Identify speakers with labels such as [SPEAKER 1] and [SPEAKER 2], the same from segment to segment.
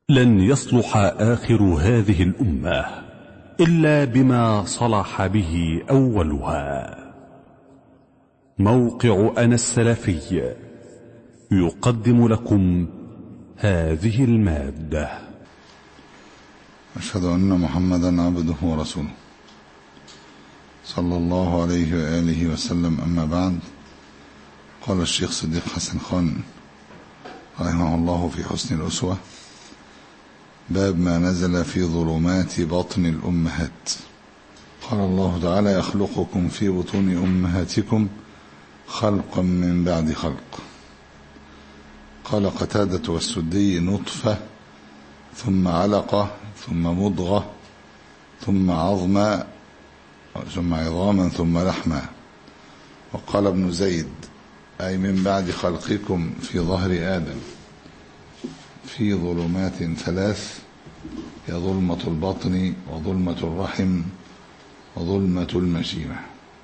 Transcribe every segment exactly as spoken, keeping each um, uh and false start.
[SPEAKER 1] لن يصلح آخر هذه الأمة إلا بما صلح به أولها. موقع أنا السلفي يقدم لكم هذه المادة.
[SPEAKER 2] أشهد أن محمدا عبده ورسوله صلى الله عليه وآله وسلم. أما بعد، قال الشيخ صديق حسن خان رحمه الله في حسن الأسوة: باب ما نزل في ظلمات بطن الأمهات. قال الله تعالى: يخلقكم في بطون أمهاتكم خلقا من بعد خلق. قال قتادة والسدي: نطفة ثم علقة ثم مضغة ثم عظما ثم عظاما ثم لحما. وقال ابن زيد: أي من بعد خلقكم في ظهر آدم في ظلمات ثلاث، هي ظلمة البطن وظلمة الرحم وظلمة المشيمة.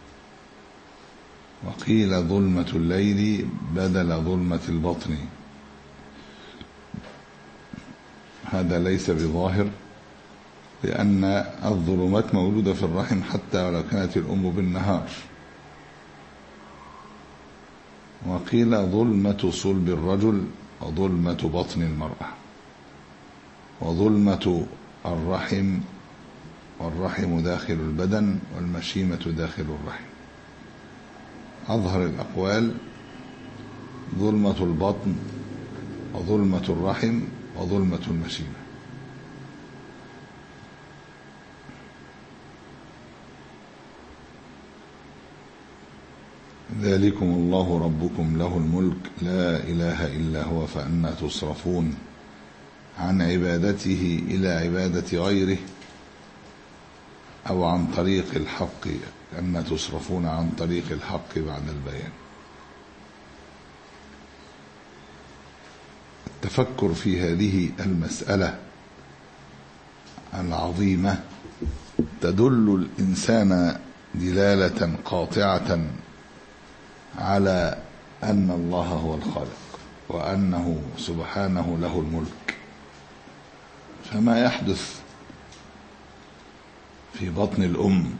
[SPEAKER 2] وقيل ظلمة الليل بدل ظلمة البطن. هذا ليس بظاهر، لأن الظلمات موجودة في الرحم حتى ولو كانت الأم بالنهار. وقيل ظلمة صلب الرجل وظلمة بطن المرأة وظلمة الرحم، والرحم داخل البدن والمشيمة داخل الرحم. أظهر الأقوال ظلمة البطن وظلمة الرحم وظلمة المشيمة. ذلكم الله ربكم له الملك لا إله إلا هو فأنى تصرفون. عن عبادته إلى عبادة غيره، أو عن طريق الحق، أن تصرفون عن طريق الحق بعد البيان. التفكر في هذه المسألة العظيمة تدل الإنسان دلالة قاطعة على أن الله هو الخالق، وأنه سبحانه له الملك. فما يحدث في بطن الأم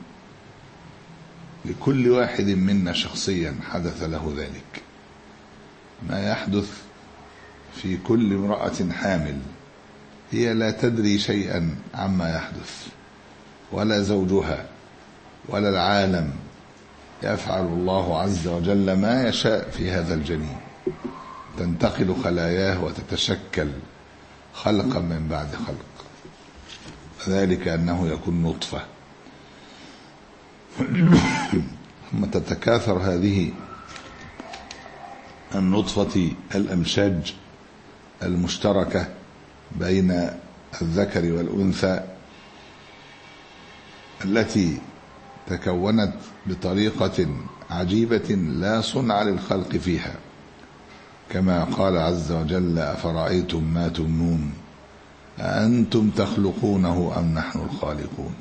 [SPEAKER 2] لكل واحد منا شخصيا حدث له ذلك. ما يحدث في كل امرأة حامل، هي لا تدري شيئا عما يحدث، ولا زوجها ولا العالم. يفعل الله عز وجل ما يشاء في هذا الجنين، تنتقل خلاياه وتتشكل خلقا من بعد خلق، ذلك أنه يكون نطفة ثم تتكاثر هذه النطفة الأمشاج المشتركة بين الذكر والأنثى، التي تكونت بطريقة عجيبة لا صنع للخلق فيها، كما قال عز وجل: أفرأيتم ما تمنون أأنتم تخلقونه أم نحن الخالقون.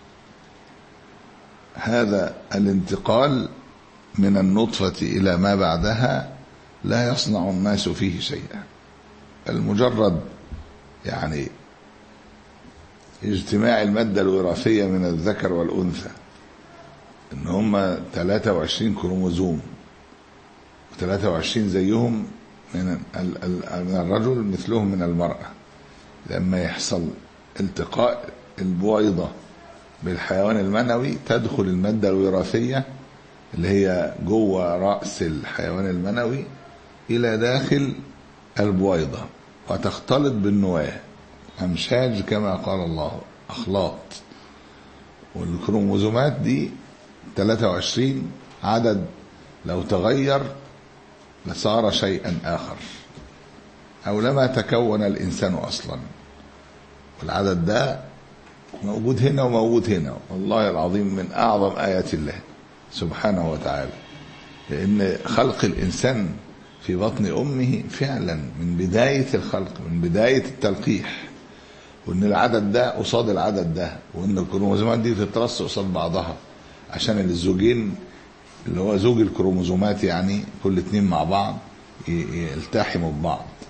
[SPEAKER 2] هذا الانتقال من النطفة إلى ما بعدها لا يصنع الناس فيه شيئا. المجرد يعني اجتماع المادة الوراثية من الذكر والأنثى، إن هم ثلاثة وعشرين كروموزوم، ثلاثة وعشرين زيهم من الرجل مثلهم من المرأة. لما يحصل التقاء البويضة بالحيوان المنوي، تدخل المادة الوراثية اللي هي جوه رأس الحيوان المنوي إلى داخل البويضة وتختلط بالنواة. أمشاج كما قال الله، أخلاط. والكروموزومات دي ثلاثة وعشرين عدد، لو تغير لصار شيئا آخر، أو لما تكون الإنسان أصلا. والعدد ده موجود هنا وموجود هنا، والله العظيم من أعظم آيات الله سبحانه وتعالى. لأن خلق الإنسان في بطن أمه فعلا من بداية الخلق، من بداية التلقيح، وإن العدد ده قصاد العدد ده، وإن الكروموزومات دي تترص قصاد بعضها عشان الزوجين اللي هو زوج الكروموزومات، يعني كل اتنين مع بعض يلتحموا ببعض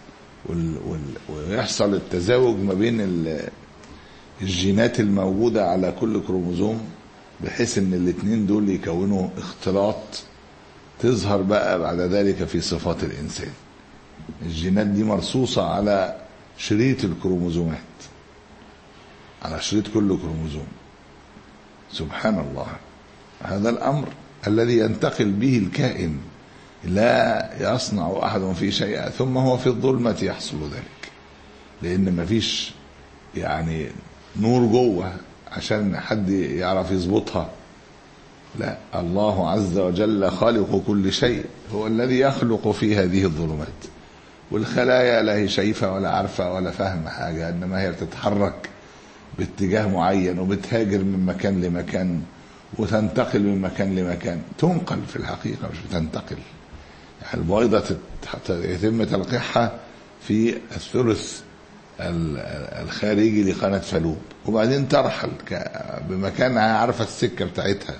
[SPEAKER 2] وال وال ويحصل التزاوج ما بين الجينات الموجودة على كل كروموزوم، بحيث ان الاثنين دول يكونوا اختلاط تظهر بقى بعد ذلك في صفات الإنسان. الجينات دي مرصوصة على شريط الكروموزومات، على شريط كل كروموزوم. سبحان الله، هذا الأمر الذي ينتقل به الكائن، لا يصنع أحد فيه شيئا ثم هو في الظلمة يحصل ذلك، لأن ما فيش يعني نور جوه عشان حد يعرف يظبطها. لا، الله عز وجل خالق كل شيء، هو الذي يخلق في هذه الظلمات، والخلايا لا هي شايفة ولا عارفة ولا فاهمة حاجة، إنما هي بتتحرك باتجاه معين وبتهاجر من مكان لمكان وتنتقل من مكان لمكان. تنقل في الحقيقة مش بتنتقل. يعني البويضة يتم تلقيحها في الثلث الخارجي لقناة فالوب، وبعدين ترحل بمكانها عارفة السكة بتاعتها،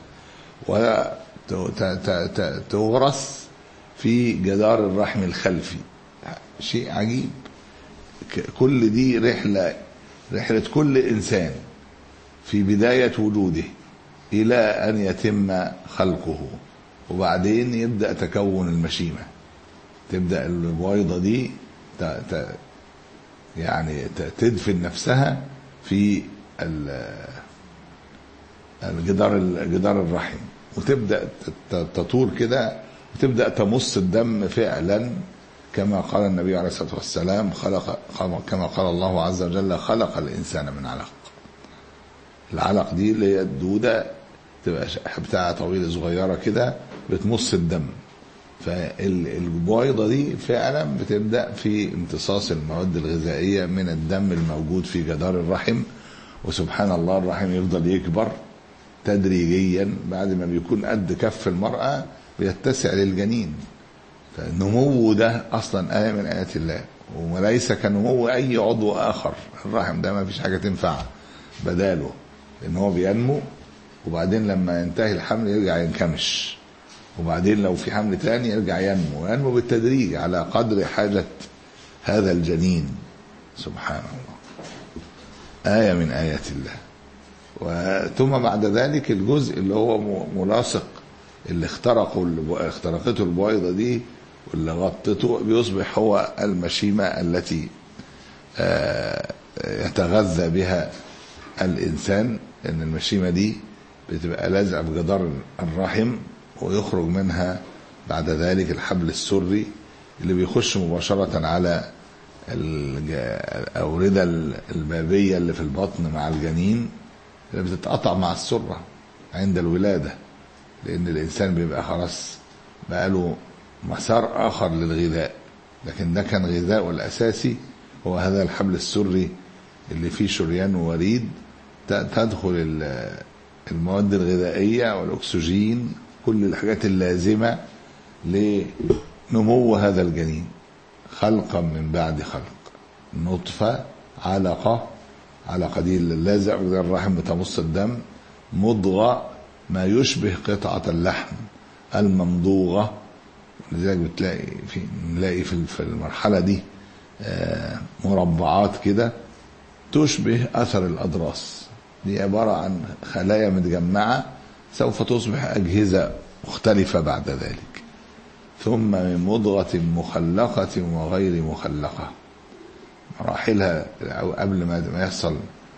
[SPEAKER 2] وتغرس في جدار الرحم الخلفي. شيء عجيب. كل دي رحلة رحلة كل إنسان في بداية وجوده إلى أن يتم خلقه، وبعدين يبدأ تكون المشيمة. تبدأ البويضة دي ت... ت... يعني تدفن نفسها في الجدار جدار الرحم، وتبدأ تطور كده، وتبدأ تمص الدم فعلا، كما قال النبي عليه الصلاة والسلام خلق كما قال الله عز وجل خلق الإنسان من علق. العلق دي اللي هي الدودة، تبقى بتاعة طويلة صغيرة كده بتمص الدم. فالبويضة دي فعلا بتبدأ في امتصاص المواد الغذائية من الدم الموجود في جدار الرحم. وسبحان الله، الرحم يفضل يكبر تدريجيا، بعد ما بيكون قد كف المرأة بيتسع للجنين. فالنمو ده أصلا آية من آيات الله، وليس كنمو أي عضو آخر. الرحم ده ما فيش حاجة تنفع بداله، لأن هو بينمو، وبعدين لما ينتهي الحمل يرجع ينكمش، وبعدين لو في حمل تاني يرجع ينمو وينمو بالتدريج على قدر حاجة هذا الجنين. سبحان الله، آية من آيات الله. وثم بعد ذلك الجزء اللي هو ملاصق، اللي اخترقوا اللي اخترقته البويضة دي واللي غطته، بيصبح هو المشيمة التي يتغذى بها الإنسان. لأن المشيمة دي بتبقى لازقة في جدار الرحم، ويخرج منها بعد ذلك الحبل السري اللي بيخش مباشرة على الأوردة البابية اللي في البطن مع الجنين، اللي بتتقطع مع السرة عند الولادة، لأن الإنسان بيبقى خلاص بقى له مسار آخر للغذاء، لكن ده كان غذاءه الأساسي هو هذا الحبل السري اللي فيه شريان ووريد تدخل المواد الغذائية والأكسجين، كل الحاجات اللازمة لنمو هذا الجنين، خلقا من بعد خلق. نطفة، علقة، علقة دي اللازق في الرحم بتمص الدم، مضغة ما يشبه قطعة اللحم الممضوغة، لذلك بتلاقي في نلاقي في المرحلة دي مربعات كده تشبه أثر الأضراس. دي عبارة عن خلايا متجمعة سوف تصبح أجهزة مختلفة بعد ذلك. ثم من مضغة مخلقة وغير مخلقة، مراحلها قبل ما يحصل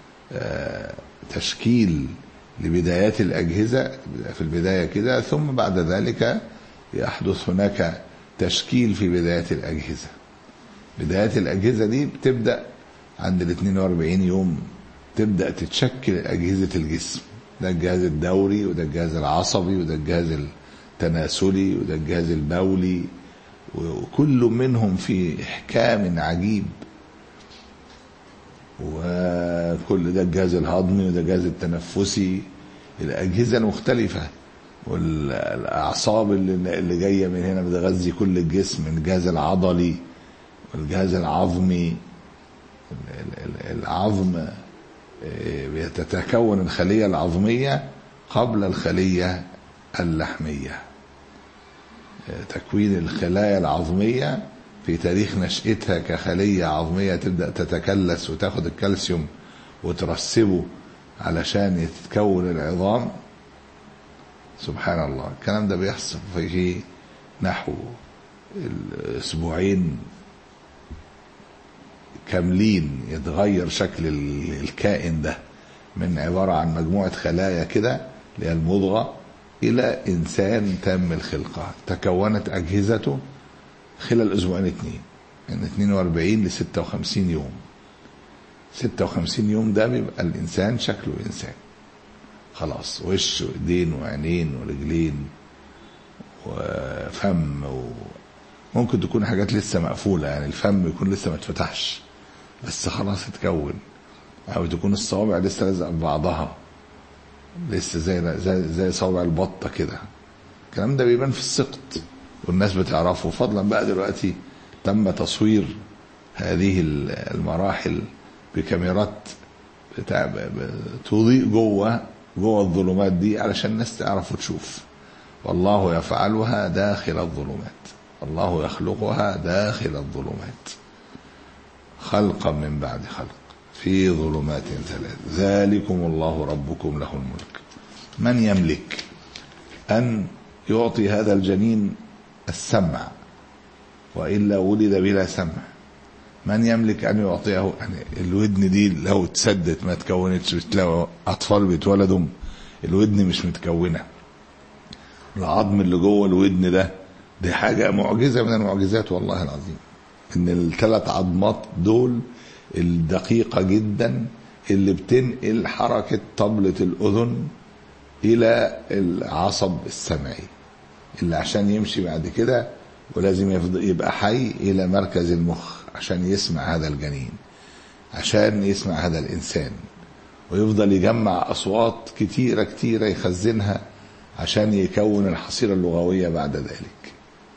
[SPEAKER 2] تشكيل لبدايات الأجهزة في البداية كده، ثم بعد ذلك يحدث هناك تشكيل في بدايات الأجهزة. بدايات الأجهزة دي بتبدأ عند ال اثنين وأربعين يوم، تبدأ تتشكل أجهزة الجسم. ده الجهاز الدوري، وده الجهاز العصبي، وده الجهاز التناسلي، وده الجهاز البولي، وكل منهم في إحكام عجيب. وكل ده الجهاز الهضمي، وده الجهاز التنفسي، الأجهزة المختلفة، والأعصاب اللي, اللي جاية من هنا بتغذي كل الجسم، الجهاز العضلي والجهاز العظمي. العظم بتتكون الخلية العظمية قبل الخلية اللحمية. تكوين الخلايا العظمية في تاريخ نشأتها كخلية عظمية تبدأ تتكلس وتاخد الكالسيوم وترسبه علشان يتكون العظام. سبحان الله. الكلام ده بيحصل في نحو الأسبوعين كاملين، يتغير شكل الكائن ده من عبارة عن مجموعة خلايا كده اللي هي المضغة إلى إنسان تام الخلقة. تكونت أجهزته خلال أسبوعين اتنين، من اثنين وأربعين ل ستة وخمسين يوم. ستة وخمسين يوم ده بيبقى الإنسان شكله إنسان خلاص، وش وإيدين وعينين ورجلين وفم، وممكن تكون حاجات لسه مقفولة، يعني الفم يكون لسه ما اتفتحش بس خلاص اتكون، أو تكون الصوابع لسه لازقة ببعضها لسه زي زي زي صوابع البطة كده. الكلام ده بيبان في السقط والناس بتعرفه، فضلا بقى دلوقتي تم تصوير هذه المراحل بكاميرات بتاع تضيء جوه جوه الظلمات دي علشان الناس تعرف وتشوف. والله يفعلها داخل الظلمات، الله يخلقها داخل الظلمات خلقا من بعد خلق في ظلمات ثلاث ذلكم الله ربكم له الملك. من يملك أن يعطي هذا الجنين السمع وإلا ولد بلا سمع؟ من يملك أن يعطيه يعني الودن دي لو تسدت ما تكونتش، بتلاقوا أطفال بيتولدوا الودن مش متكونة، العظم اللي جوه الودن ده دي حاجة معجزة من المعجزات والله العظيم، إن الثلاث عظمات دول الدقيقة جدا اللي بتنقل حركة طبلة الأذن إلى العصب السمعي اللي عشان يمشي بعد كده ولازم يبقى حي إلى مركز المخ عشان يسمع هذا الجنين، عشان يسمع هذا الإنسان، ويفضل يجمع أصوات كتيرة كتيرة يخزنها عشان يكون الحصيلة اللغوية بعد ذلك.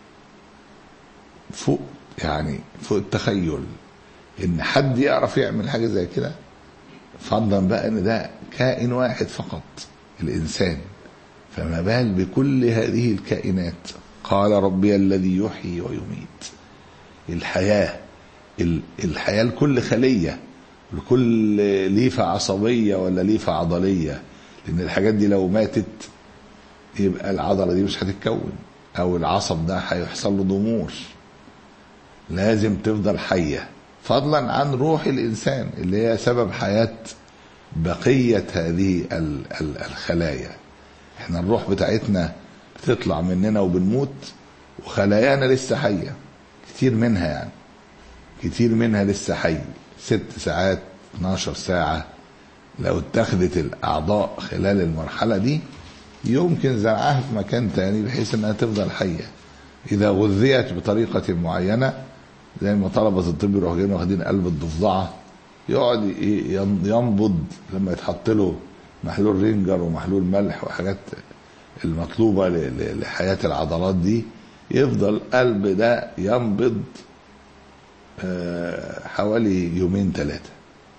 [SPEAKER 2] فوق يعني فوق التخيل إن حد يعرف يعمل حاجة زي كده، فضلا بقى إن ده كائن واحد فقط الإنسان، فما بال بكل هذه الكائنات. قال ربي الذي يحيي ويميت. الحياة الحياة لكل خلية، لكل ليفة عصبية ولا ليفة عضلية، لأن الحاجات دي لو ماتت يبقى العضلة دي مش هتتكون، أو العصب ده هيحصل له ضمور، لازم تفضل حية، فضلا عن روح الإنسان اللي هي سبب حياة بقية هذه الخلايا. احنا الروح بتاعتنا بتطلع مننا وبنموت، وخلايانا لسه حية كتير منها، يعني كتير منها لسه حي ست ساعات اتناشر ساعة. لو اتخذت الأعضاء خلال المرحلة دي يمكن زرعها في مكان تاني بحيث انها تفضل حية إذا غذيت بطريقة معينة، زي ما طلبة الطب يروحوا جايين واخدين قلب الضفدعة يقعد ينبض لما يتحط له محلول رينجر ومحلول ملح وحاجات المطلوبة لحياة العضلات دي، يفضل قلب ده ينبض حوالي يومين ثلاثة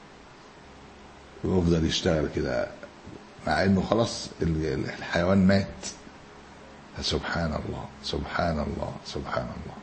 [SPEAKER 2] ويفضل يشتغل كده، مع انه خلاص الحيوان مات. سبحان الله سبحان الله سبحان الله.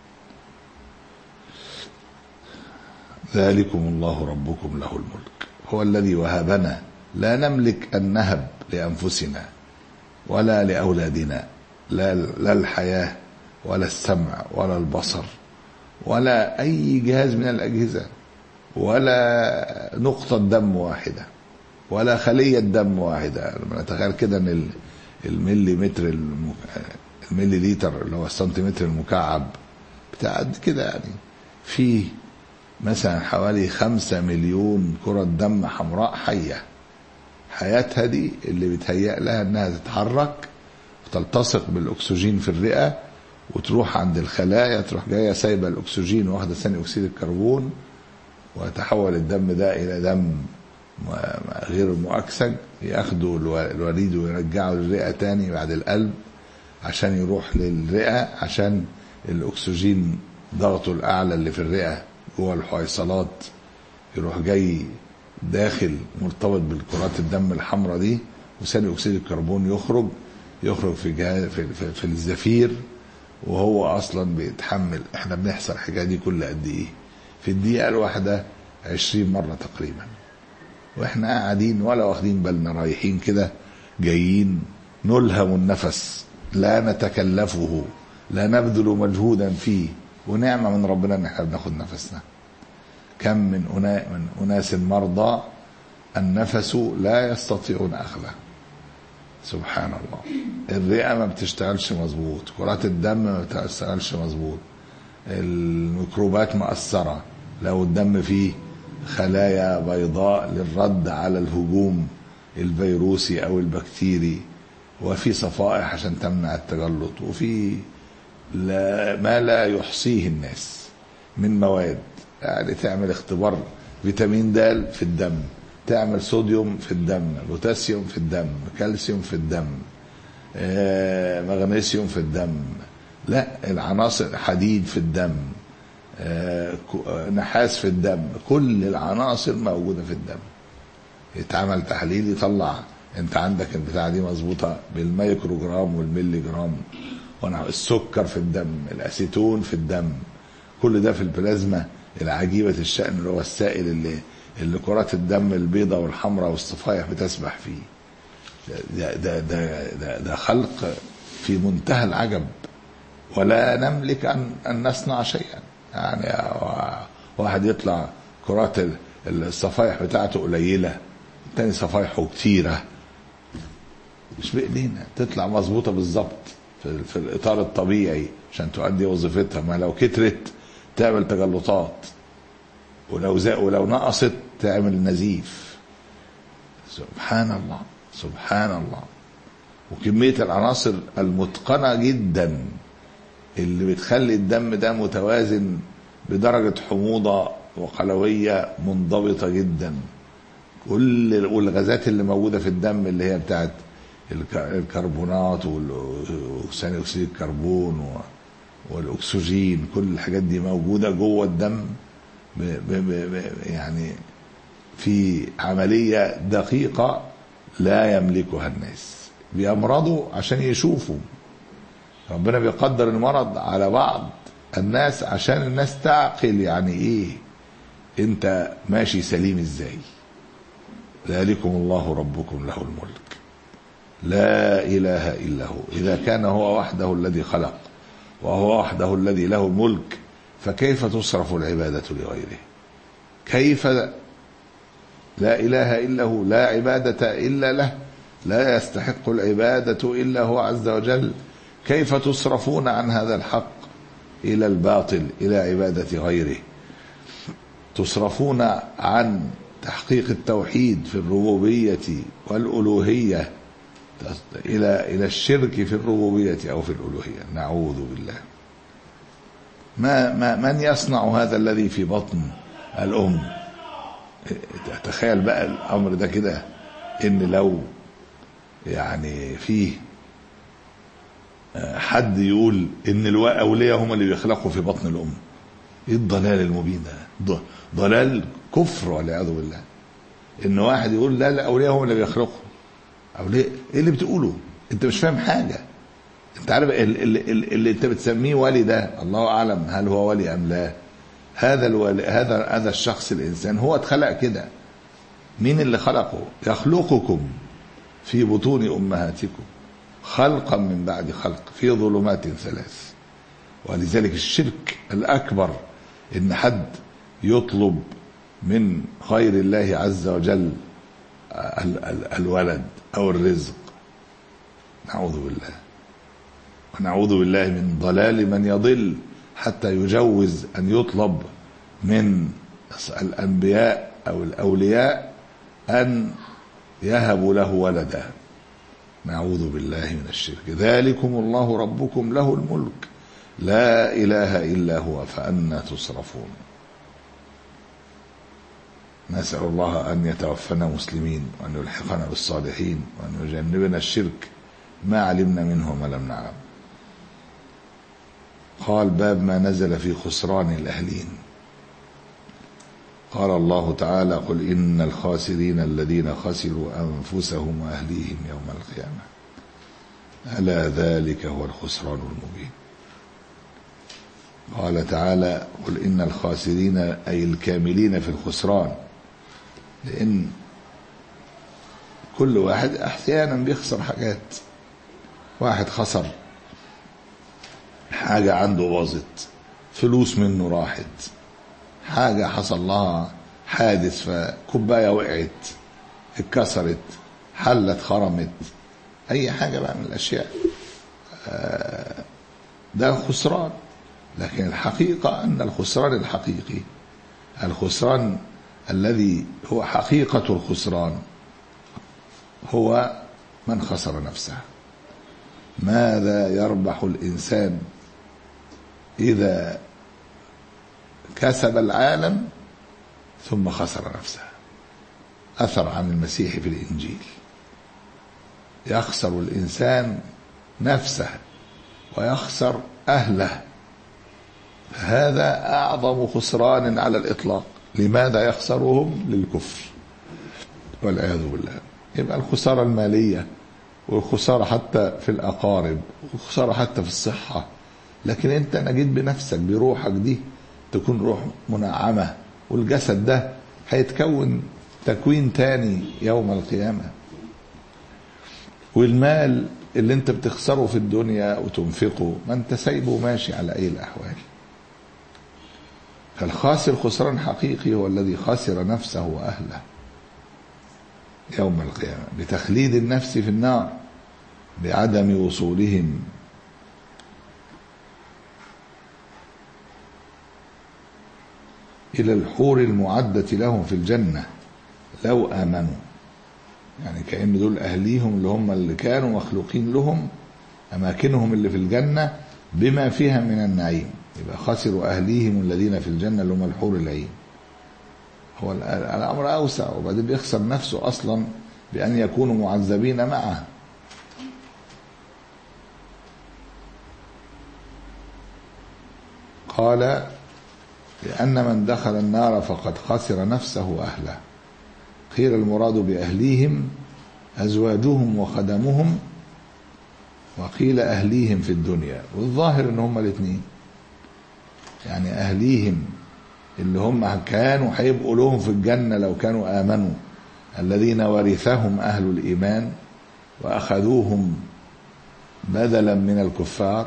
[SPEAKER 2] ذلكم الله ربكم له الملك هو الذي وهبنا، لا نملك أن نهب لأنفسنا ولا لأولادنا لا, لا الحياة ولا السمع ولا البصر ولا أي جهاز من الأجهزة ولا نقطة دم واحدة ولا خلية دم واحدة. لما نتخيل كده أن الملي متر الملي لتر اللي هو السنتيمتر المكعب بتاع قد كده، يعني فيه مثلا حوالي خمسة مليون كرة دم حمراء حية، حياتها دي اللي بتهيأ لها انها تتحرك وتلتصق بالاكسجين في الرئة وتروح عند الخلايا، تروح جاية سايبة الاكسجين واخدة ثاني اكسيد الكربون، ويتحول الدم ده الى دم غير مؤكسج، ياخدوا الوريد ويرجعوا للرئة تاني بعد القلب عشان يروح للرئة، عشان الاكسجين ضغطه الاعلى اللي في الرئة جوه الحويصلات يروح جاي داخل مرتبط بالكرات الدم الحمراء دي، وثاني اكسيد الكربون يخرج يخرج في جهاز في, في, في الزفير وهو اصلا بيتحمل. احنا بنحصل الحكايه دي كل قد ايه؟ في الدقيقه الواحده عشرين مره تقريبا، واحنا قاعدين ولا واخدين بالنا، رايحين كده جايين، نلهم النفس، لا نتكلفه، لا نبذل مجهودا فيه، ونعمه من ربنا ان احنا بناخد نفسنا. كم من من اناس مرضى النفس لا يستطيعون اخذه. سبحان الله. الرئه ما بتشتغلش مظبوط، كرات الدم ما بتشتغلش مظبوط، الميكروبات مأثره، لو الدم فيه خلايا بيضاء للرد على الهجوم الفيروسي او البكتيري، وفي صفائح عشان تمنع التجلط، وفي لا ما لا يحصيه الناس من مواد. يعني تعمل اختبار فيتامين د في الدم، تعمل صوديوم في الدم، بوتاسيوم في الدم، كالسيوم في الدم، آه، مغنيسيوم في الدم، لا العناصر، حديد في الدم، آه، نحاس في الدم، كل العناصر موجودة في الدم. يتعمل تحليل يطلع انت عندك البتاعة دي مظبوطة بالميكروجرام والميلي جرام. السكر في الدم، الاسيتون في الدم، كل ده في البلازما العجيبة الشأن اللي هو السائل اللي اللي كرات الدم البيضاء والحمراء والصفائح بتسبح فيه. ده ده ده ده, ده خلق في منتهى العجب، ولا نملك ان ان نصنع شيئا. يعني واحد يطلع كرات الصفائح بتاعته قليله، الثاني صفائحه كتيره، مش بايدينا تطلع مظبوطه بالظبط في, في الاطار الطبيعي عشان تؤدي وظيفتها. ما لو كترت تعمل تجلطات، ولو زق ولو نقصت تعمل نزيف. سبحان الله سبحان الله. وكميه العناصر المتقنه جدا اللي بتخلي الدم ده متوازن بدرجه حموضه وقلويه منضبطه جدا. كل والغازات اللي موجوده في الدم اللي هي بتاعت الكربونات وثاني اكسيد الكربون والاكسجين، كل الحاجات دي موجوده جوه الدم ب ب ب يعني في عمليه دقيقه لا يملكها الناس. بيمرضوا عشان يشوفوا، ربنا بيقدر المرض على بعض الناس عشان الناس تعقل يعني ايه انت ماشي سليم ازاي. ذلكم الله ربكم له الملك لا اله الا هو. اذا كان هو وحده الذي خلق وهو وحده الذي له الملك، فكيف تصرف العبادة لغيره؟ كيف لا اله الا هو، لا عبادة الا له، لا يستحق العبادة الا هو عز وجل. كيف تصرفون عن هذا الحق الى الباطل، الى عبادة غيره؟ تصرفون عن تحقيق التوحيد في الربوبية والألوهية الى الى الشرك في الربوبية او في الألوهية. نعوذ بالله. ما, ما من يصنع هذا الذي في بطن الأم؟ تخيل بقى الأمر ده كده، إن لو يعني فيه حد يقول إن الأولياء هم اللي بيخلقوا في بطن الأم، إيه الضلال المبين ده؟ ضلال كفر والعياذ بالله. إن واحد يقول لا الأولياء هم اللي بيخلقوا. أولياء إيه اللي بتقوله؟ أنت مش فاهم حاجة. انت عارف اللي, اللي, اللي انت بتسميه ولي ده، الله اعلم هل هو ولي ام لا. هذا الولي، هذا هذا الشخص الانسان هو اتخلق كده. مين اللي خلقه؟ يخلقكم في بطون امهاتكم خلقا من بعد خلق في ظلمات ثلاث. ولذلك الشرك الاكبر ان حد يطلب من غير الله عز وجل الولد او الرزق. نعوذ بالله ونعوذ بالله من ضلال من يضل حتى يجوز أن يطلب من الأنبياء أو الأولياء أن يهبوا له ولدا. نعوذ بالله من الشرك. ذلكم الله ربكم له الملك لا إله إلا هو فأنى تصرفون. نسأل الله أن يتوفنا مسلمين وأن يلحقنا بالصالحين وأن يجنبنا الشرك ما علمنا منه ما لم نعلم. قال باب ما نزل في خسران الأهلين. قال الله تعالى قل إن الخاسرين الذين خسروا أنفسهم وأهليهم يوم القيامة ألا ذلك هو الخسران المبين. قال تعالى قل إن الخاسرين أي الكاملين في الخسران، لأن كل واحد أحيانا بيخسر حاجات. واحد خسر حاجة عنده باظت، فلوس منه راحت، حاجة حصل لها حادث فكوباية وقعت اتكسرت، حلة اتخرمت، أي حاجة بقى من الأشياء ده خسران. لكن الحقيقة أن الخسران الحقيقي، الخسران الذي هو حقيقة الخسران، هو من خسر نفسه. ماذا يربح الإنسان إذا كسب العالم ثم خسر نفسه؟ أثر عن المسيح في الإنجيل: يخسر الإنسان نفسه ويخسر أهله، هذا أعظم خسران على الإطلاق. لماذا يخسرهم؟ للكفر والعياذ بالله. يبقى الخسارة المالية، والخسارة حتى في الأقارب، والخسارة حتى في الصحة. لكن أنت نجيت بنفسك بروحك دي تكون روح منعمة، والجسد ده هيتكون تكوين تاني يوم القيامة. والمال اللي انت بتخسره في الدنيا وتنفقه ما انت سايبه ماشي على أي الأحوال. فالخاسر خسران حقيقي هو الذي خسر نفسه وأهله يوم القيامة بتخليد النفس في النار، بعدم وصولهم إلى الحور المعدة لهم في الجنة لو آمنوا. يعني كأن دول أهليهم اللي هم اللي كانوا مخلوقين لهم أماكنهم اللي في الجنة بما فيها من النعيم. يبقى خسروا أهليهم الذين في الجنة اللي هم الحور العين. هو الأمر أوسع، وبعدين بيخسر نفسه أصلا بأن يكونوا معذبين معه. قال لأن من دخل النار فقد خسر نفسه وأهله. قيل المراد بأهليهم أزواجهم وخدمهم، وقيل أهليهم في الدنيا، والظاهر ان هم الاثنين. يعني أهليهم اللي هم كانوا هيبقوا لهم في الجنة لو كانوا آمنوا، الذين ورثهم أهل الإيمان وأخذوهم بدلا من الكفار.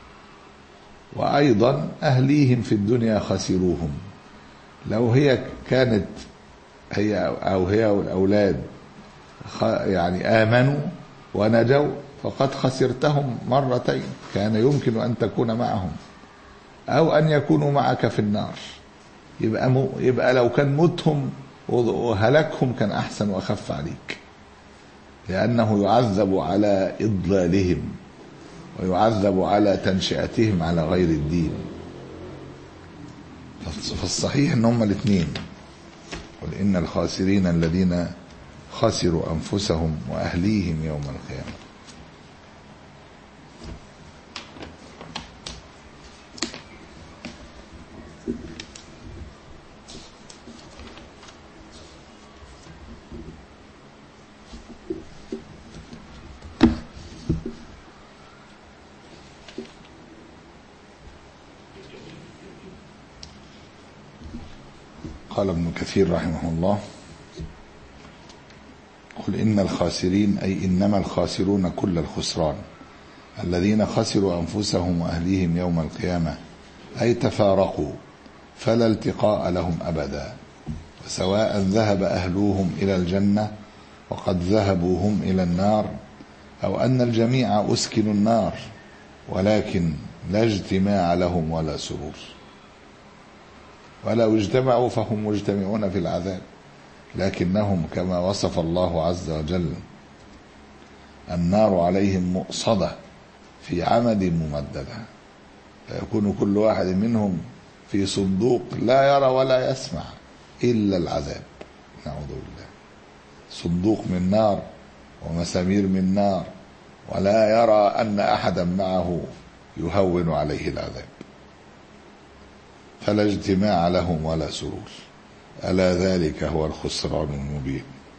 [SPEAKER 2] وأيضا أهليهم في الدنيا خسروهم. لو هي كانت هي أو هي والأولاد يعني آمنوا ونجوا فقد خسرتهم مرتين، كان يمكن أن تكون معهم أو أن يكونوا معك في النار. يبقى, م... يبقى لو كان موتهم وهلكهم كان أحسن وأخف عليك، لأنه يعذب على إضلالهم ويعذب على تنشئتهم على غير الدين. فالصحيح ان هم الاثنين. قل إن الخاسرين الذين خسروا أنفسهم وأهليهم يوم القيامة. قال ابن كثير رحمه الله: قل إن الخاسرين أي إنما الخاسرون كل الخسران الذين خسروا أنفسهم وأهليهم يوم القيامة، أي تفارقوا فلا التقاء لهم أبدا، سواء ذهب أهلوهم إلى الجنة وقد ذهبوا هم إلى النار، أو أن الجميع أسكنوا النار ولكن لا اجتماع لهم ولا سرور، ولو اجتمعوا فهم مجتمعون في العذاب، لكنهم كما وصف الله عز وجل النار عليهم مؤصدة في عمد ممددة، فيكون كل واحد منهم في صندوق لا يرى ولا يسمع إلا العذاب، نعوذ بالله. صندوق من نار ومسامير من نار، ولا يرى أن أحدا معه يهون عليه العذاب، فلا اجتماع لهم ولا سرور، ألا ذلك هو الخسران المبين.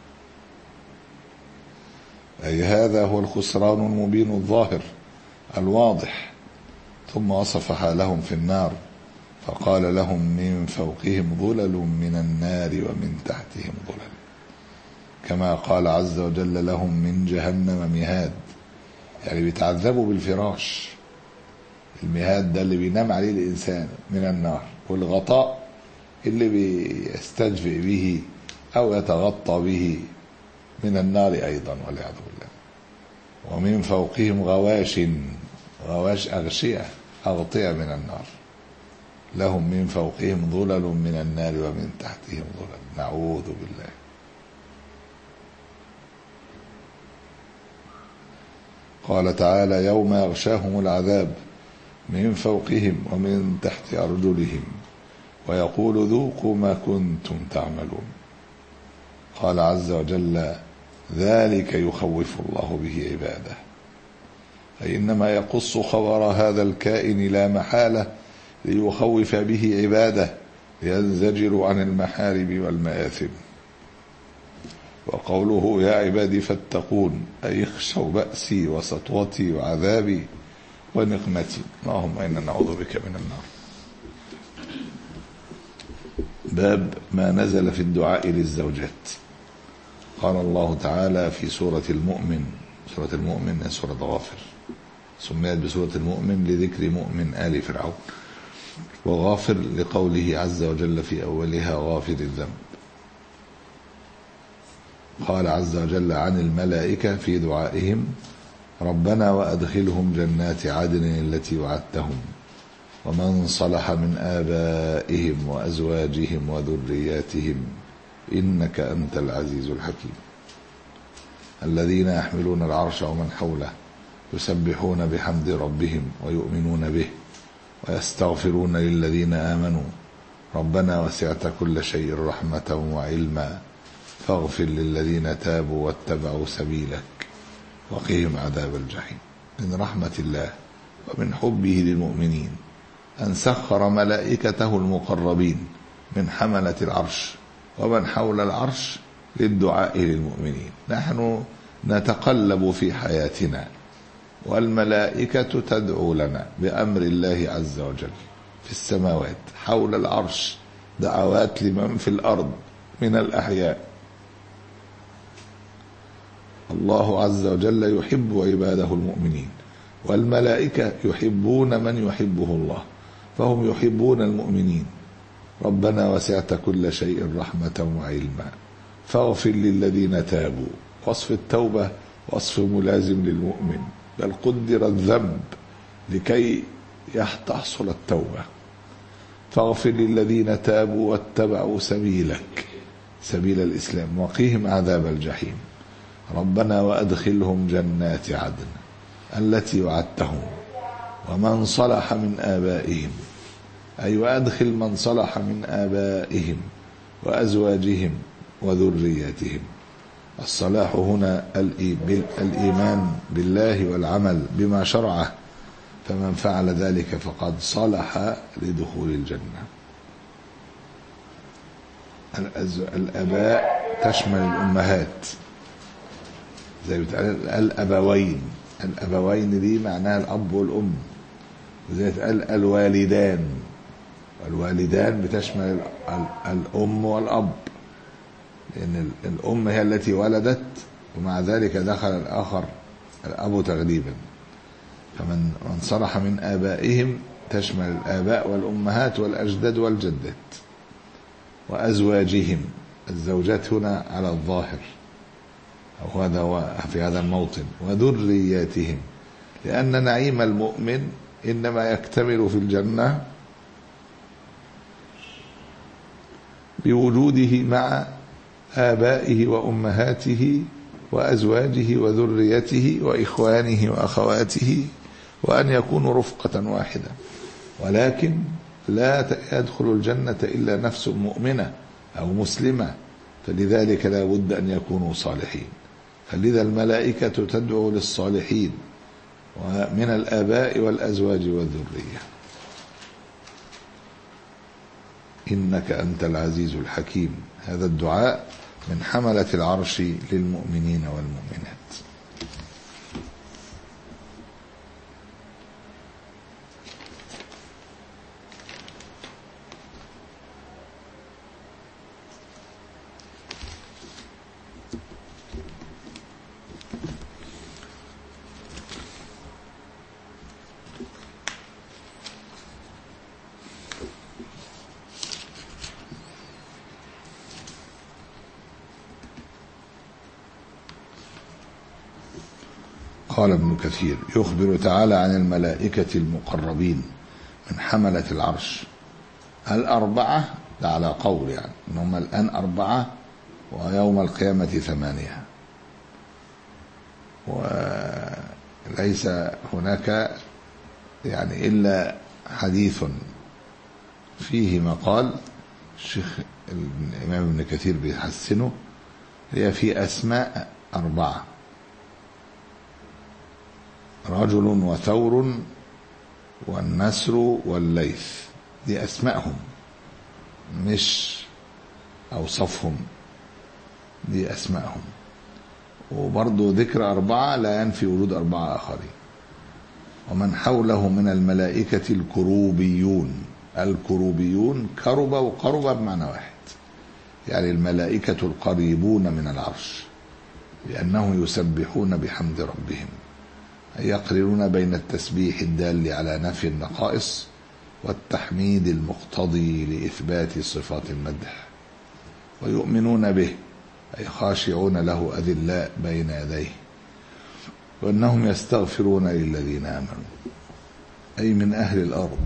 [SPEAKER 2] أي هذا هو الخسران المبين الظاهر الواضح. ثم وصف حالهم في النار فقال لهم من فوقهم ظلل من النار ومن تحتهم ظلل، كما قال عز وجل لهم من جهنم مهاد، يعني بيتعذبوا بالفراش. المهاد ده اللي بينام عليه الإنسان من النار، والغطاء اللي بيستدفئ به أو يتغطى به من النار أيضا والعياذ بالله. ومن فوقهم غواش، غواش أغشية، أغطية من النار. لهم من فوقهم ظلل من النار ومن تحتهم ظلل، نعوذ بالله. قال تعالى يوم يغشاهم العذاب من فوقهم ومن تحت أرجلهم ويقول ذوقوا ما كنتم تعملون. قال عز وجل ذلك يخوف الله به عباده، أي إنما يقص خبر هذا الكائن لا محالة ليخوف به عباده لينزجروا عن المحارم والمآثم. وقوله يا عبادي فاتقون، أي اخشوا بأسي وسطوتي وعذابي ونقمتي. اللهم إنا نعوذ بك من النار. باب ما نزل في الدعاء للزوجات. قال الله تعالى في سورة المؤمن، سورة المؤمن سورة غافر، سميت بسورة المؤمن لذكر مؤمن آل فرعون، وغافر لقوله عز وجل في أولها غافر الذنب. قال عز وجل عن الملائكة في دعائهم ربنا وأدخلهم جنات عدن التي وعدتهم ومن صلح من آبائهم وأزواجهم وذرياتهم إنك أنت العزيز الحكيم. الذين يحملون العرش ومن حوله يسبحون بحمد ربهم ويؤمنون به ويستغفرون للذين آمنوا ربنا وسعت كل شيء رحمة وعلما فاغفر للذين تابوا واتبعوا سبيلك وقهم عذاب الجحيم. من رحمة الله ومن حبه للمؤمنين أن سخر ملائكته المقربين من حملة العرش ومن حول العرش للدعاء للمؤمنين. نحن نتقلب في حياتنا والملائكة تدعو لنا بأمر الله عز وجل في السماوات حول العرش، دعوات لمن في الأرض من الأحياء. الله عز وجل يحب عباده المؤمنين، والملائكة يحبون من يحبه الله، فهم يحبون المؤمنين. ربنا وسعت كل شيء رحمة وعلما فاغفر للذين تابوا. وصف التوبة وصف ملازم للمؤمن، بل قدر الذنب لكي تحصل التوبة. فاغفر للذين تابوا واتبعوا سبيلك، سبيل الإسلام، وقيهم عذاب الجحيم. ربنا وأدخلهم جنات عدن التي وعدتهم ومن صلح من آبائهم، أي وأدخل من صلح من آبائهم وأزواجهم وذرياتهم. الصلاح هنا الإيمان بالله والعمل بما شرعه، فمن فعل ذلك فقد صلح لدخول الجنة. الآباء تشمل الأمهات، زي بتقال الأبوين، الأبوين دي معناها الأب والأم، وزي بتقال الوالدان، والوالدان بتشمل الأم والأب، لأن الأم هي التي ولدت ومع ذلك دخل الآخر الأب تغليبا. فمن من صلح من آبائهم تشمل الآباء والأمهات والأجداد والجدات، وأزواجهم، الزوجات هنا على الظاهر أو هذا هو في هذا الموطن، وذرياتهم، لأن نعيم المؤمن إنما يكتمل في الجنة بوجوده مع آبائه وأمهاته وأزواجه وذريته وإخوانه وأخواته، وأن يكونوا رفقة واحدة. ولكن لا يدخل الجنة إلا نفس مؤمنة أو مسلمة، فلذلك لا بد أن يكونوا صالحين. فلذا الملائكة تدعو للصالحين ومن الآباء والأزواج والذرية. إنك أنت العزيز الحكيم، هذا الدعاء من حملة العرش للمؤمنين والمؤمنات. قال ابن كثير: يخبر تعالى عن الملائكة المقربين من حملة العرش الأربعة، ده على قول يعني إن هم الآن أربعة ويوم القيامة ثمانية، وليس هناك يعني إلا حديث فيه مقال الشيخ الإمام ابن كثير بيحسنه، هي في أسماء أربعة: رجل وثور والنسر والليث، دي أسمائهم مش أوصافهم، دي أسمائهم. وبرضو ذكر أربعة لا ينفي وجود أربعة آخرين. ومن حوله من الملائكة الكروبيون، الكروبيون كرب وقرب بمعنى واحد، يعني الملائكة القريبون من العرش، لأنهم يسبحون بحمد ربهم، أي يقرنون بين التسبيح الدال على نفي النقائص والتحميد المقتضي لإثبات صفات المدح، ويؤمنون به أي خاشعون له أذلاء بين يديه، وأنهم يستغفرون للذين آمنوا، أي من أهل الأرض،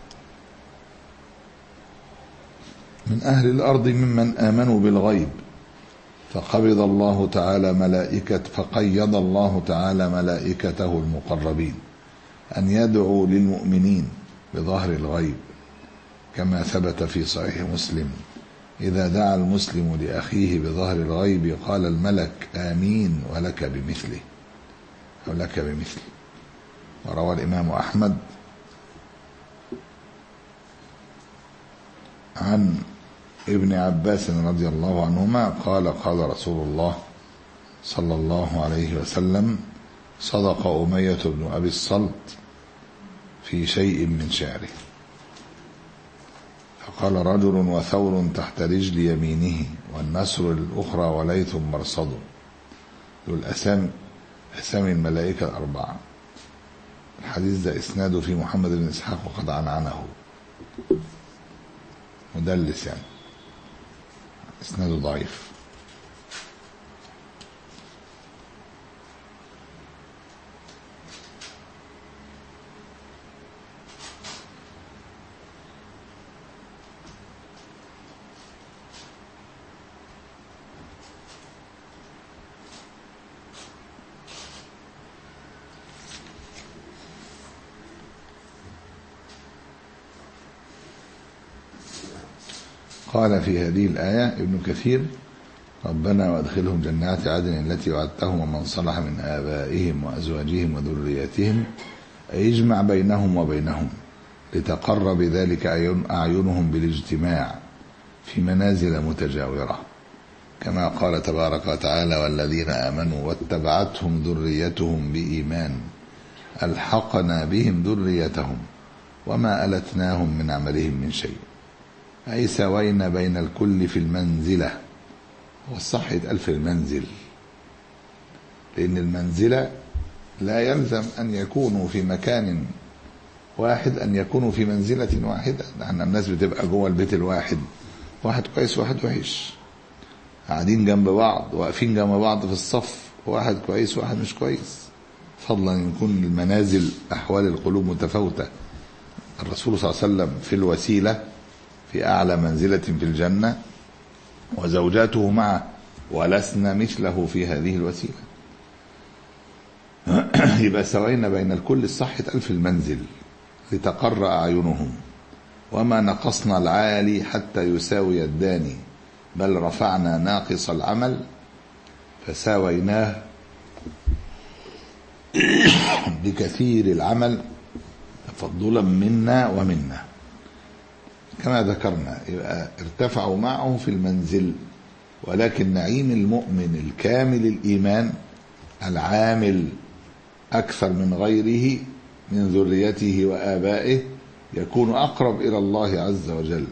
[SPEAKER 2] من أهل الأرض ممن آمنوا بالغيب. فقبض الله تعالى ملائكة فقيض الله تعالى ملائكته المقربين أن يدعوا للمؤمنين بظهر الغيب، كما ثبت في صحيح مسلم: إذا دعا المسلم لأخيه بظهر الغيب قال الملك آمين ولك بمثله أو لك بمثله. وروى الإمام أحمد عن ابن عباس رضي الله عنهما قال: قال رسول الله صلى الله عليه وسلم: صدق أمية بن أبي الصلت في شيء من شعره. فقال: رجل وثور تحت رجل يمينه والنسر الأخرى وليث مرصد. دول أسامي أسامي الملائكة الأربعة. الحديث ده إسناده في محمد بن إسحاق وقد عنعنه، مدلس يعني، إسناده ضعيف. قال في هذه الآية ابن كثير: ربنا وادخلهم جنات عدن التي وعدتهم ومن صلح من آبائهم وأزواجهم وذرياتهم، أي اجمع بينهم وبينهم لتقر بذلك أعينهم بالاجتماع في منازل متجاورة، كما قال تبارك وتعالى: والذين آمنوا واتبعتهم ذريتهم بإيمان ألحقنا بهم ذريتهم وما ألتناهم من عملهم من شيء، أي سوينا بين الكل في المنزلة. والصح يتقال في المنزل، لأن المنزلة لا يلزم أن يكونوا في مكان واحد، أن يكونوا في منزلة واحدة، لأن الناس بتبقى جوه البيت الواحد، واحد كويس واحد وحش، قاعدين جنب بعض واقفين جنب بعض في الصف، واحد كويس واحد مش كويس، فضلا أن يكون المنازل أحوال القلوب متفاوتة. الرسول صلى الله عليه وسلم في الوسيلة في أعلى منزلة في الجنة، وزوجاته معه ولسنا مثله في هذه الوسيلة. يبقى سوينا بين الكل، الصح يتقال في المنزل لتقر أعينهم، وما نقصنا العالي حتى يساوي الداني، بل رفعنا ناقص العمل فساويناه بكثير العمل تفضلا منا ومنا، كما ذكرنا. يبقى ارتفعوا معه في المنزل، ولكن نعيم المؤمن الكامل الإيمان العامل أكثر من غيره من ذريته وآبائه يكون أقرب إلى الله عز وجل.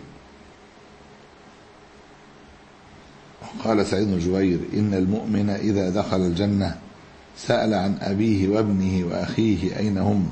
[SPEAKER 2] قال سعيد بن جبير: إن المؤمن إذا دخل الجنة سأل عن أبيه وابنه وأخيه أين هم،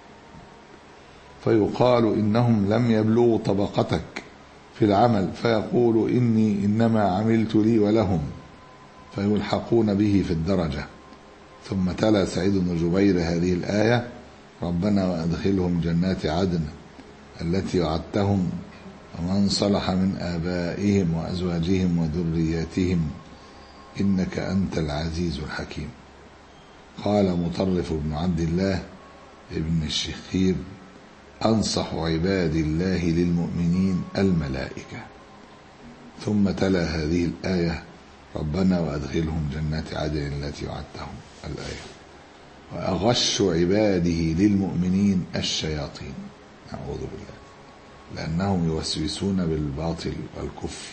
[SPEAKER 2] فيقال إنهم لم يبلغوا طبقتك في العمل، فيقول إني إنما عملت لي ولهم، فيلحقون به في الدرجة. ثم تلا سعيد بن جبير هذه الآية: ربنا وأدخلهم جنات عدن التي وعدتهم ومن صلح من آبائهم وأزواجهم وذرياتهم إنك أنت العزيز الحكيم. قال مطرف بن عبد الله ابن الشخير: أنصح عباد الله للمؤمنين الملائكة. ثم تلا هذه الآية: ربنا وأدخلهم جنات عدن التي وعدتهم الآية: وأغش عباده للمؤمنين الشياطين. أعوذ بالله، لأنهم يوسوسون بالباطل والكفر.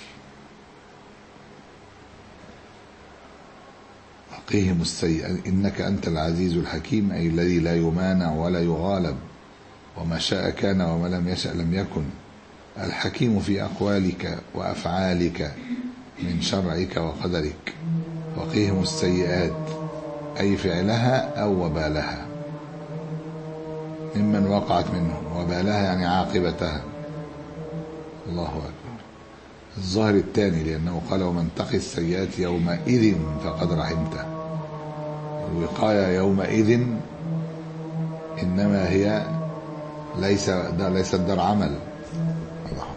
[SPEAKER 2] وقيهم السيئة إنك أنت العزيز الحكيم، أي الذي لا يمانع ولا يغالب، وما شاء كان وما لم يشأ لم يكن. الحكيم في أقوالك وأفعالك من شرعك وقدرك. وقيهم السيئات، أي فعلها أو وبالها، ممن وقعت منه. وبالها يعني عاقبتها. الله أكبر. الظاهر الثاني، لأنه قال: ومن تق السيئات يومئذ فقد رحمته. الوقاية يومئذ إنما هي ليس دار ليست دار عمل. الله.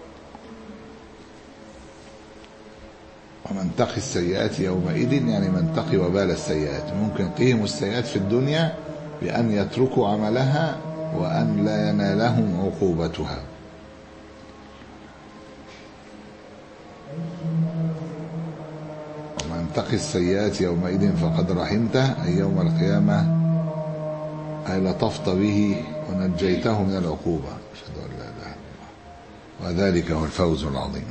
[SPEAKER 2] ومن تقي السيئات يومئذ يعني من تقي وبال السيئات. ممكن قيهم السيئات في الدنيا بأن يتركوا عملها وأن لا ينالهم عقوبتها. ومن تقي السيئات يومئذ فقد رحمته، أي يوم القيامة، أي لطفت به ونجيته من العقوبة. أشهد أن لا إله إلا الله، وذلك هو الفوز العظيم.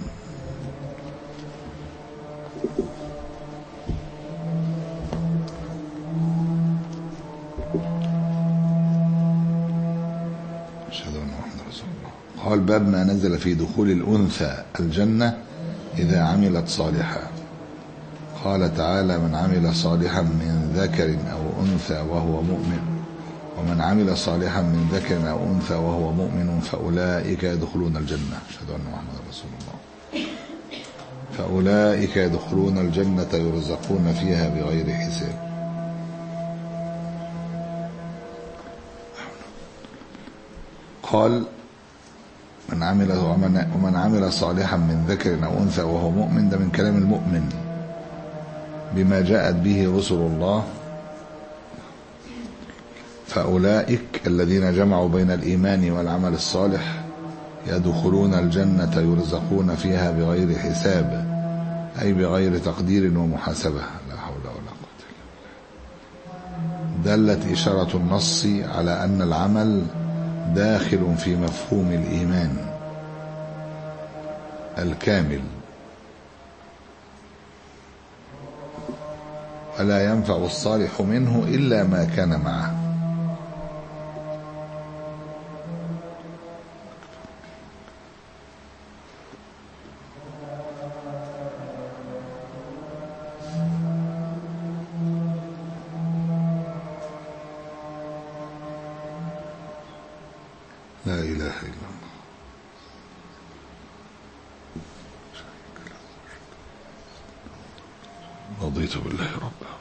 [SPEAKER 2] أشهد أن محمدا رسول الله. قال: باب ما نزل في دخول الأنثى الجنة إذا عملت صالحا. قال تعالى: من عمل صالحا من ذكر أو أنثى وهو مؤمن ومن عمل صالحا من ذكر أو أنثى وهو مؤمن فأولئك يدخلون الجنة. أشهد أن محمدا رسول الله. فأولئك يدخلون الجنة يرزقون فيها بغير حساب. قال: من عمل ومن عمل صالحا من ذكر أو أنثى وهو مؤمن، ده من كلام المؤمن بما جاءت به رسل الله. فأولئك الذين جمعوا بين الإيمان والعمل الصالح يدخلون الجنة يرزقون فيها بغير حساب، أي بغير تقدير ومحاسبة. لا حول ولا قوة إلا بالله. دلت إشارة النص على أن العمل داخل في مفهوم الإيمان الكامل، ولا ينفع الصالح منه إلا ما كان معه. لا إله إلا الله. رضيت بالله ربا.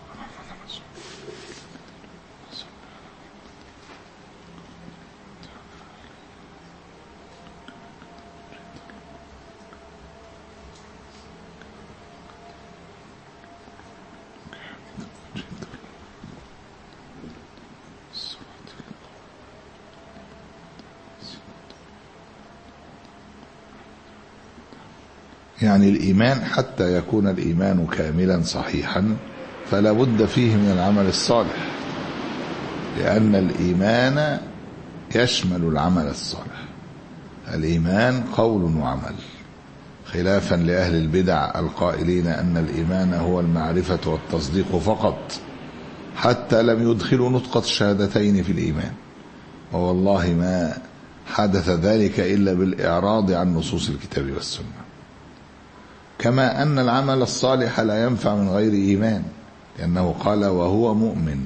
[SPEAKER 2] يعني الإيمان حتى يكون الإيمان كاملا صحيحا فلا بد فيه من العمل الصالح، لأن الإيمان يشمل العمل الصالح. الإيمان قول وعمل، خلافا لأهل البدع القائلين أن الإيمان هو المعرفة والتصديق فقط، حتى لم يدخلوا نطقة الشهادتين في الإيمان. ووالله ما حدث ذلك إلا بالإعراض عن نصوص الكتاب والسنة. كما أن العمل الصالح لا ينفع من غير إيمان، لأنه قال: وهو مؤمن.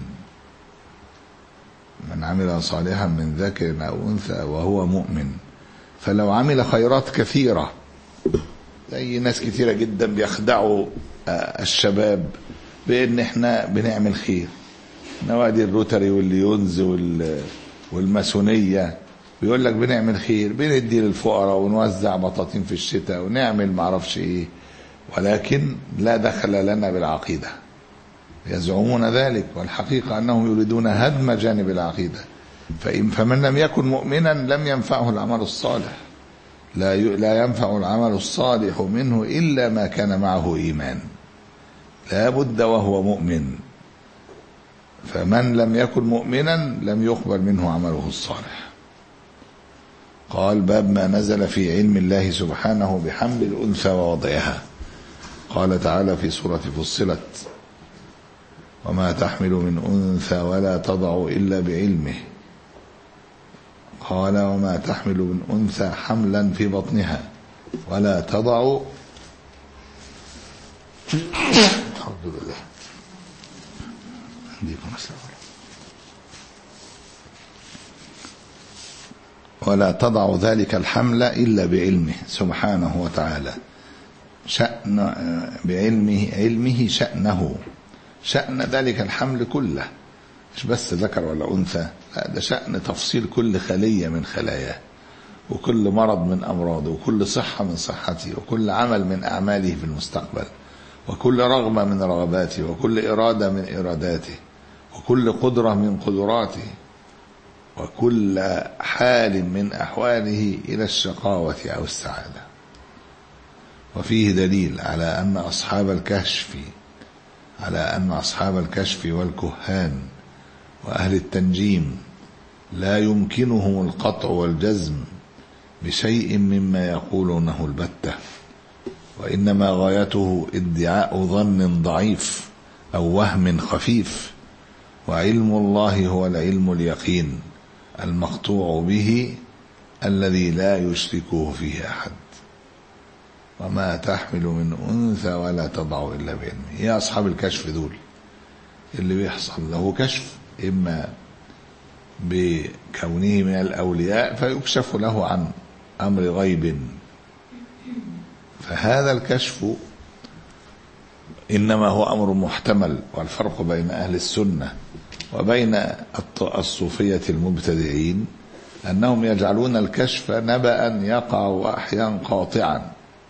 [SPEAKER 2] من عمل صالحا من ذكر أو أنثى وهو مؤمن. فلو عمل خيرات كثيرة، زي ناس كثيرة جدا بيخدعوا الشباب بأن احنا بنعمل خير، نوادي الروتري والليونز والماسونية، بيقول لك بنعمل خير، بندي للفقراء ونوزع بطاطين في الشتاء ونعمل معرفش ايه، ولكن لا دخل لنا بالعقيدة. يزعمون ذلك، والحقيقة أنهم يريدون هدم جانب العقيدة. فمن لم يكن مؤمنا لم ينفعه العمل الصالح، لا لا ينفع العمل الصالح منه إلا ما كان معه إيمان، لا بد وهو مؤمن. فمن لم يكن مؤمنا لم يقبل منه عمله الصالح. قال: باب ما نزل في علم الله سبحانه بحمل الأنثى ووضعها. قال تعالى في سورة فصلت: وما تحمل من أنثى ولا تضع إلا بعلمه. قال: وما تحمل من أنثى حملا في بطنها ولا تضع. الحمد لله. ولا تضع ذلك الحمل إلا بعلمه سبحانه وتعالى. شأن بعلمه، علمه شأنه، شأن ذلك الحمل كله، مش بس ذكر ولا أنثى، لا، ده شأن تفصيل كل خلية من خلاياه، وكل مرض من أمراضه، وكل صحة من صحته، وكل عمل من أعماله في المستقبل، وكل رغبة من رغباته، وكل إرادة من إراداته، وكل قدرة من قدراته، وكل حال من أحواله إلى الشقاوة أو السعادة. وفيه دليل على أن أصحاب الكشف على أن أصحاب الكشف والكهان وأهل التنجيم لا يمكنهم القطع والجزم بشيء مما يقولونه البتة، وإنما غايته ادعاء ظن ضعيف أو وهم خفيف. وعلم الله هو العلم اليقين المقطوع به الذي لا يشركه فيه أحد. وما تحمل من أنثى ولا تضع إلا بعلمه. يا أصحاب الكشف دول اللي بيحصل له كشف، إما بكونه من الأولياء فيكشف له عن أمر غيب، فهذا الكشف إنما هو أمر محتمل. والفرق بين أهل السنة وبين الصوفية المبتدعين أنهم يجعلون الكشف نبأ يقع وحيا قاطعا.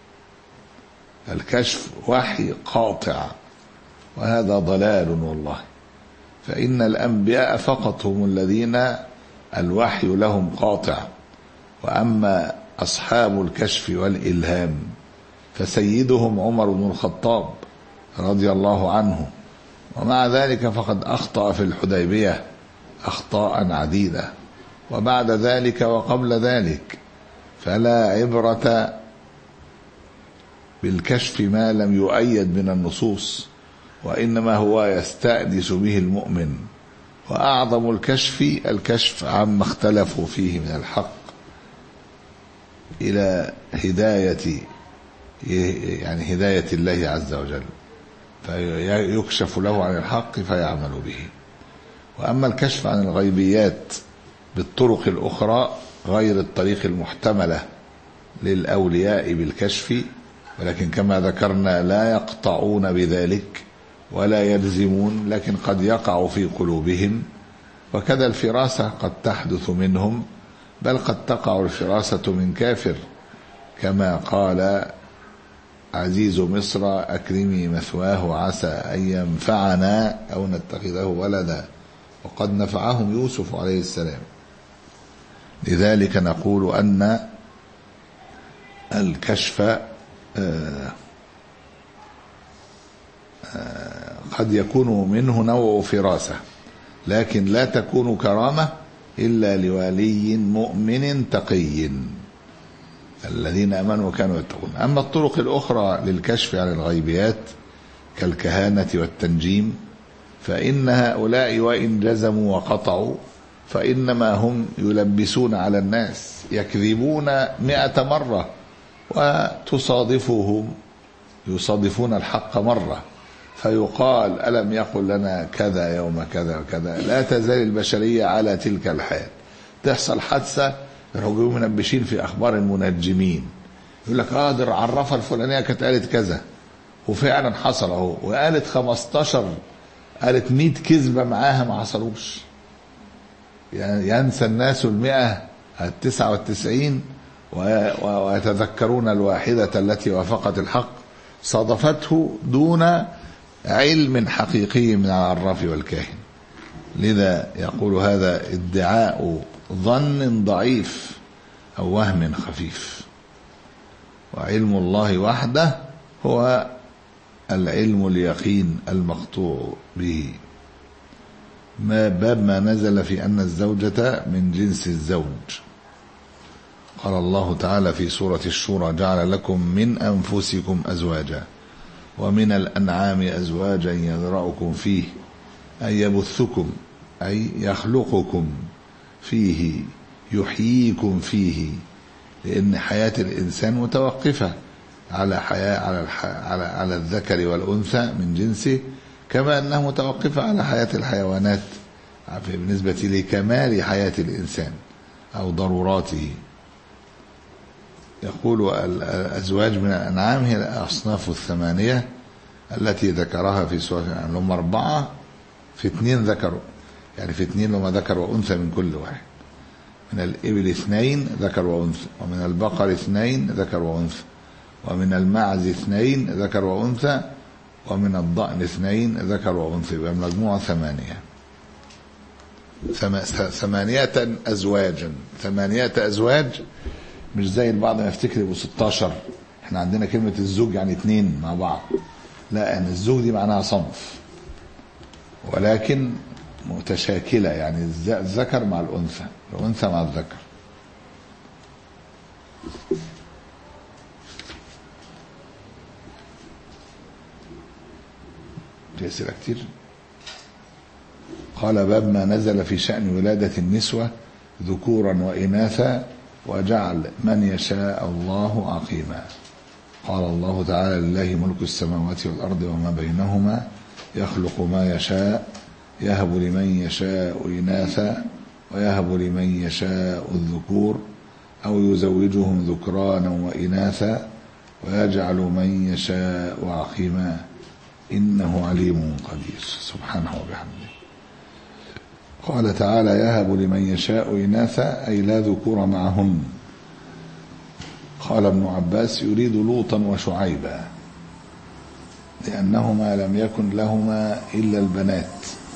[SPEAKER 2] الكشف وحي قاطع، وهذا ضلال والله. فإن الأنبياء فقط هم الذين الوحي لهم قاطع، وأما أصحاب الكشف والإلهام فسيدهم عمر بن الخطاب رضي الله عنه، ومع ذلك فقد أخطأ في الحديبية أخطاء عديدة، وبعد ذلك وقبل ذلك، فلا عبرة بالكشف ما لم يؤيد من النصوص، وإنما هو يستأنس به المؤمن. وأعظم الكشف الكشف عما اختلفوا فيه من الحق إلى هداية يعني هداية الله عز وجل، فيكشف له عن الحق فيعمل به. وأما الكشف عن الغيبيات بالطرق الأخرى غير الطريق المحتملة للأولياء بالكشف، ولكن كما ذكرنا لا يقطعون بذلك ولا يلزمون، لكن قد يقع في قلوبهم. وكذا الفراسة قد تحدث منهم، بل قد تقع الفراسة من كافر، كما قال عزيز مصر: أكرمي مثواه عسى أن ينفعنا أو نتخذه ولدا، وقد نفعهم يوسف عليه السلام. لذلك نقول أن الكشف قد يكون منه نوع فراسة، لكن لا تكون كرامة إلا لولي مؤمن تقي، الذين آمنوا وكانوا يتقون. أما الطرق الأخرى للكشف عن الغيبيات كالكهانة والتنجيم فإن هؤلاء وإن جزموا وقطعوا فإنما هم يلبسون على الناس، يكذبون مئة مرة وتصادفهم يصادفون الحق مرة، فيقال: ألم يقل لنا كذا يوم كذا وكذا. لا تزال البشرية على تلك الحال، تحصل حادثة يروحوا منبشين في أخبار المنجمين، يقول لك اه ده عرفها الفلانية كانت قالت كذا، وفعلا حصل اهو، وقالت خمستاشر قالت مئة كذبة معاها ما حصلوش. يعني ينسى الناس المئة التسعة والتسعين ويتذكرون الواحدة التي وافقت الحق، صادفته دون علم حقيقي من العراف والكاهن. لذا يقول هذا ادعاء ظن ضعيف أو وهم خفيف، وعلم الله وحده هو العلم اليقين المقطوع به. ما باب ما نزل في أن الزوجة من جنس الزوج. قال الله تعالى في سورة الشورى: جعل لكم من أنفسكم أزواجا ومن الأنعام أزواجا يذرأكم فيه أي يبثكم أي يخلقكم فيه يحييكم فيه، لأن حياة الإنسان متوقفة على حياة على الح... على على الذكر والأنثى من جنسه، كما أنها متوقفة على حياة الحيوانات بالنسبة لكمال حياة الإنسان أو ضروراته. يقول الأزواج من الأنعام هي الأصناف الثمانية التي ذكرها في سورة الأنعام. هم أربعة في اثنين ذكروا، يعني في اثنين لما ذكر وأنثى من كل واحد. من الإبل اثنين ذكر وأنثى، ومن البقر اثنين ذكر وأنثى، ومن المعز اثنين ذكر وأنثى، ومن الضأن اثنين ذكر وأنثى، يبقى المجموعة ثمانية. ثمانية أزواجا. ثمانية أزواج مش زي البعض ما يفتكر يبقوا ستاشر. احنا عندنا كلمة الزوج يعني اثنين مع بعض، لا، يعني الزوج دي معناها صنف، ولكن متشاكلة، يعني الذكر مع الأنثى، الأنثى مع الذكر. في أسئلة كتير. قال باب ما نزل في شأن ولادة النسوة ذكورا وإناثا وجعل من يشاء الله عقيما. قال الله تعالى: لله ملك السماوات والأرض وما بينهما يخلق ما يشاء يهب لمن يشاء إناثا ويهب لمن يشاء الذكور أو يزوجهم ذكرانا وإناثا ويجعل من يشاء عقيما إنه عليم قدير. سبحانه وبحمده. قال تعالى: يهب لمن يشاء إناثا أي لا ذكور معهن. قال ابن عباس: يريد لوطا وشعيبا لأنهما لم يكن لهما إلا البنات.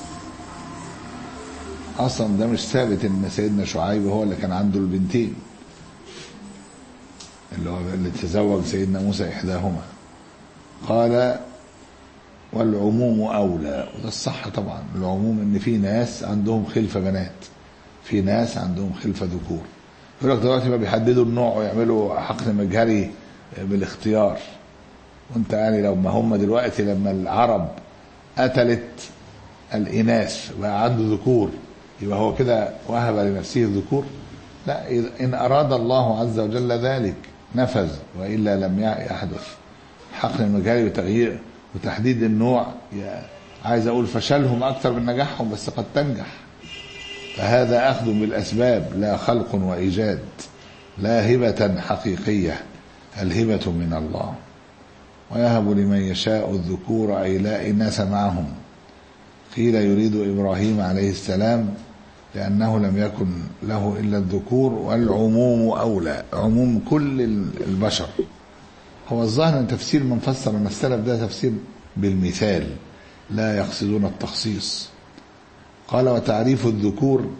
[SPEAKER 2] أصلا ده مش ثابت إن سيدنا شعيب هو اللي كان عنده البنتين، اللي هو اللي تزوج سيدنا موسى إحداهما. قال: والعموم أولى، وده الصح طبعا. العموم إن في ناس عندهم خلفة بنات، في ناس عندهم خلفة ذكور. يقول لك دلوقتي ما بيحددوا النوع ويعملوا حقن مجهري بالاختيار، وانت يعني لو ما هم دلوقتي لما العرب قتلت الإناث وبقى عنده ذكور يبقى هو كده وهب لنفسه الذكور؟ لا، إن أراد الله عز وجل ذلك نفذ، وإلا لم يحدث. حقن المجهري وتغيير وتحديد النوع، عايز أقول فشلهم أكثر من نجاحهم، بس قد تنجح. فهذا أخذ بالأسباب لا خلق وإيجاد، لا هبة حقيقية، الهبة من الله. ويهب لمن يشاء الذكور أي لا إناث معهم. قيل يريد إبراهيم عليه السلام لأنه لم يكن له إلا الذكور، والعموم أولى، عموم كل البشر. هو الظاهر أن تفسير من فسر من السلف ده تفسير بالمثال، لا يقصدون التخصيص. قال: وتعريف الذكور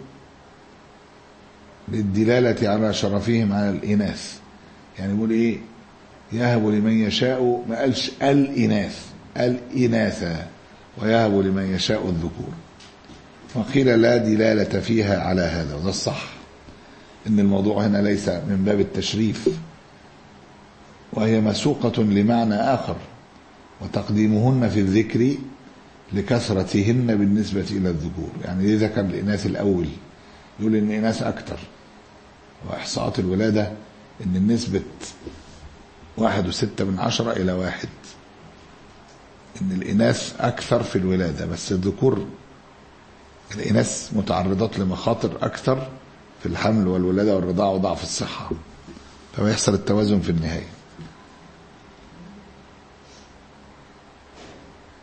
[SPEAKER 2] للدلالة على شرفهم على الإناث. يعني يقول إيه؟ يهب لمن يشاء، ما قالش الإناث، الإناثة، ويهب لمن يشاء الذكور. وقيل لا دلالة فيها على هذا، وده الصح، إن الموضوع هنا ليس من باب التشريف، وهي مسوقة لمعنى آخر، وتقديمهن في الذكر لكثرتهن بالنسبة إلى الذكور. يعني ليه ذكر الإناث الأول؟ يقول إن الإناث أكثر، وإحصاءات الولادة إن النسبة واحد وستة من عشرة إلى واحد، إن الإناث أكثر في الولادة، بس الذكور الإناث متعرضات لمخاطر أكثر في الحمل والولادة والرضاعة وضعف الصحة، فيحصل التوازن في النهاية.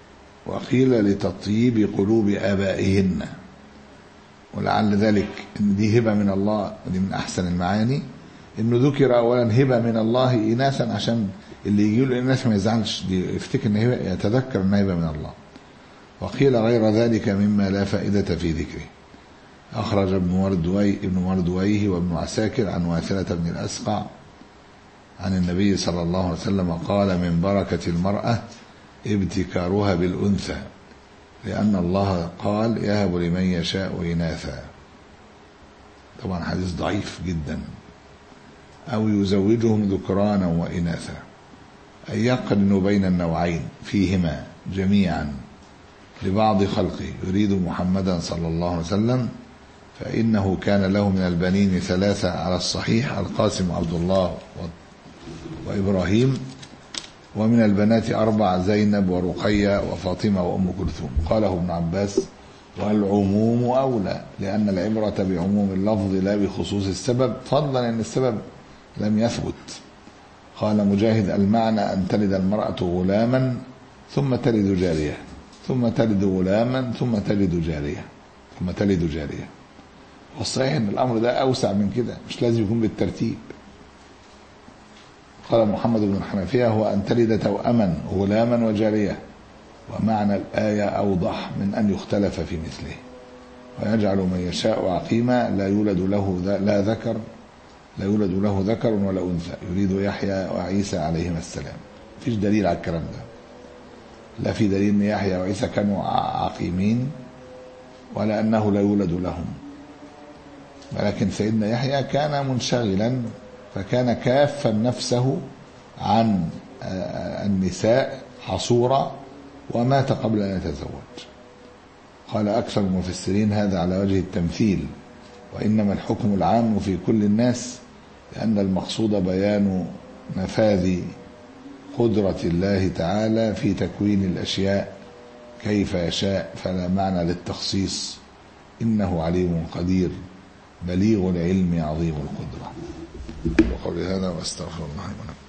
[SPEAKER 2] وقيل لتطيب قلوب آبائهن، ولعل ذلك إن دي هبة من الله، ودي من أحسن المعاني إنه ذكر أولا هبة من الله إناثا عشان اللي يجي له الناس ما يزعلش، يفتكر إن هبة، يتذكر إن هبة من الله. وقيل غير ذلك مما لا فائدة في ذكره. أخرج ابن مردوي ابن مردويه وابن عساكر عن واثلة بن الأسقع عن النبي صلى الله عليه وسلم قال: من بركة المرأة ابتكارها بالأنثى، لأن الله قال: يهب لمن يشاء إناثا. طبعا حديث ضعيف جدا. أو يزوجهم ذكرانا وإناثا، أي يقرن بين النوعين فيهما جميعا لبعض خلقه، يريد محمدا صلى الله عليه وسلم، فإنه كان له من البنين ثلاثة على الصحيح: القاسم عبد الله وإبراهيم، ومن البنات أربع: زينب ورقية وفاطمة وأم كلثوم. قاله ابن عباس: والعموم أولى، لأن العبرة بعموم اللفظ لا بخصوص السبب، فضلا أن السبب لم يثبت. قال مجاهد: المعنى أن تلد المرأة غلاما ثم تلد جارية، ثم تلد غلاما ثم تلد جارية، ثم تلد جارية. والصحيح أن الأمر ده أوسع من كده، مش لازم يكون بالترتيب. قال محمد بن الحنفية: هو أن تلد توأما غلاما وجارية، ومعنى الآية أوضح من أن يختلف في مثله. ويجعل من يشاء عقيما، لا يولد له لا ذكر لا يولد له ذكر ولا أنثى، يريد يحيى وعيسى عليهما السلام. مفيش دليل على الكلام ده، لا في دليل أن يحيى وعيسى كانوا عقيمين ولا أنه لا يولد لهم، ولكن سيدنا يحيى كان منشغلا، فكان كافا نفسه عن النساء حصورا، ومات قبل أن يتزوج. قال أكثر المفسرين: هذا على وجه التمثيل، وإنما الحكم العام في كل الناس، لأن المقصود بيان نفاذ قدرة الله تعالى في تكوين الأشياء كيف يشاء، فلا معنى للتخصيص. إنه عليم قدير بليغ العلم عظيم القدرة. وقول هذا واستغفر الله لي ولكم.